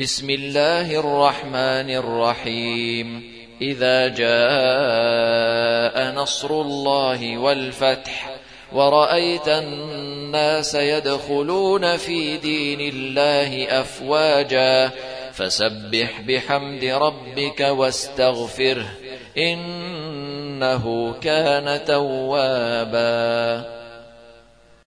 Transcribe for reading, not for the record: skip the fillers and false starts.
بسم الله الرحمن الرحيم. إذا جاء نصر الله والفتح ورأيت الناس يدخلون في دين الله أفواجا فسبح بحمد ربك واستغفره إنه كان توابا.